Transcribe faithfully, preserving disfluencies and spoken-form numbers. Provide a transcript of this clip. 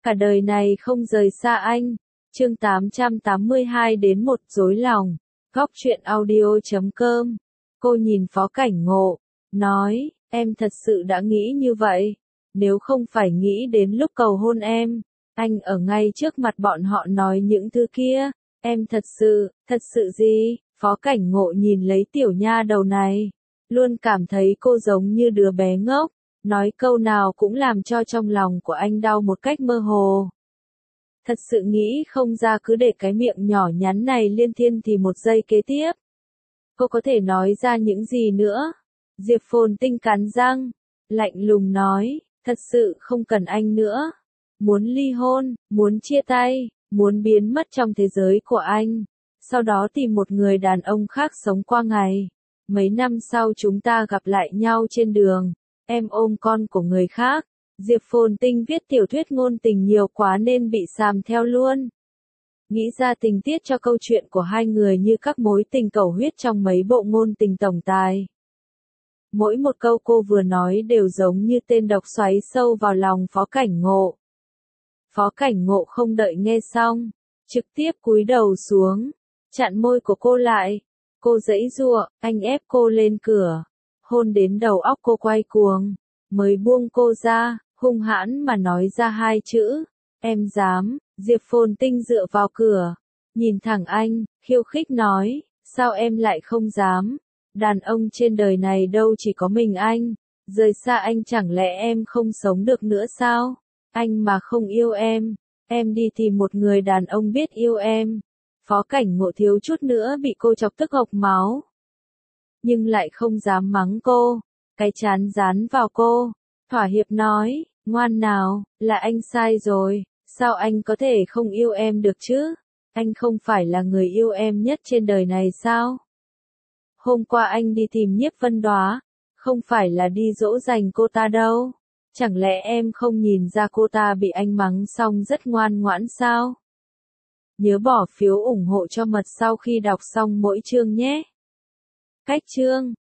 cả đời này không rời xa anh. Chương tám trăm tám mươi hai đến một dối lòng. Góc truyện audio chấm com. Cô nhìn Phó Cảnh Ngộ, nói, em thật sự đã nghĩ như vậy. Nếu không phải nghĩ đến lúc cầu hôn em, anh ở ngay trước mặt bọn họ nói những thứ kia, em thật sự, thật sự gì? Phó Cảnh Ngộ nhìn lấy tiểu nha đầu này, luôn cảm thấy cô giống như đứa bé ngốc, nói câu nào cũng làm cho trong lòng của anh đau một cách mơ hồ. Thật sự nghĩ không ra, cứ để cái miệng nhỏ nhắn này liên thiên thì một giây kế tiếp. Cô có thể nói ra những gì nữa? Diệp Phồn Tinh cắn răng, lạnh lùng nói, thật sự không cần anh nữa. Muốn ly hôn, muốn chia tay, muốn biến mất trong thế giới của anh. Sau đó tìm một người đàn ông khác sống qua ngày. Mấy năm sau chúng ta gặp lại nhau trên đường, em ôm con của người khác. Diệp Phồn Tinh viết tiểu thuyết ngôn tình nhiều quá nên bị xàm theo luôn. Nghĩ ra tình tiết cho câu chuyện của hai người như các mối tình cầu huyết trong mấy bộ ngôn tình tổng tài. Mỗi một câu cô vừa nói đều giống như tên độc xoáy sâu vào lòng Phó Cảnh Ngộ. Phó Cảnh Ngộ không đợi nghe xong, trực tiếp cúi đầu xuống, chặn môi của cô lại. Cô giãy giụa, anh ép cô lên cửa, hôn đến đầu óc cô quay cuồng, mới buông cô ra, hung hãn mà nói ra hai chữ, em dám. Diệp Phồn Tinh dựa vào cửa, nhìn thẳng anh, khiêu khích nói, sao em lại không dám? Đàn ông trên đời này đâu chỉ có mình anh, rời xa anh chẳng lẽ em không sống được nữa sao? Anh mà không yêu em, em đi tìm một người đàn ông biết yêu em. Phó Cảnh Ngộ thiếu chút nữa bị cô chọc tức hộc máu, nhưng lại không dám mắng cô, cái chán dán vào cô, thỏa hiệp nói, ngoan nào, là anh sai rồi, sao anh có thể không yêu em được chứ? Anh không phải là người yêu em nhất trên đời này sao? Hôm qua anh đi tìm Nhiếp Vân Đóa, không phải là đi dỗ dành cô ta đâu. Chẳng lẽ em không nhìn ra cô ta bị anh mắng xong rất ngoan ngoãn sao? Nhớ bỏ phiếu ủng hộ cho Mật sau khi đọc xong mỗi chương nhé. Cách chương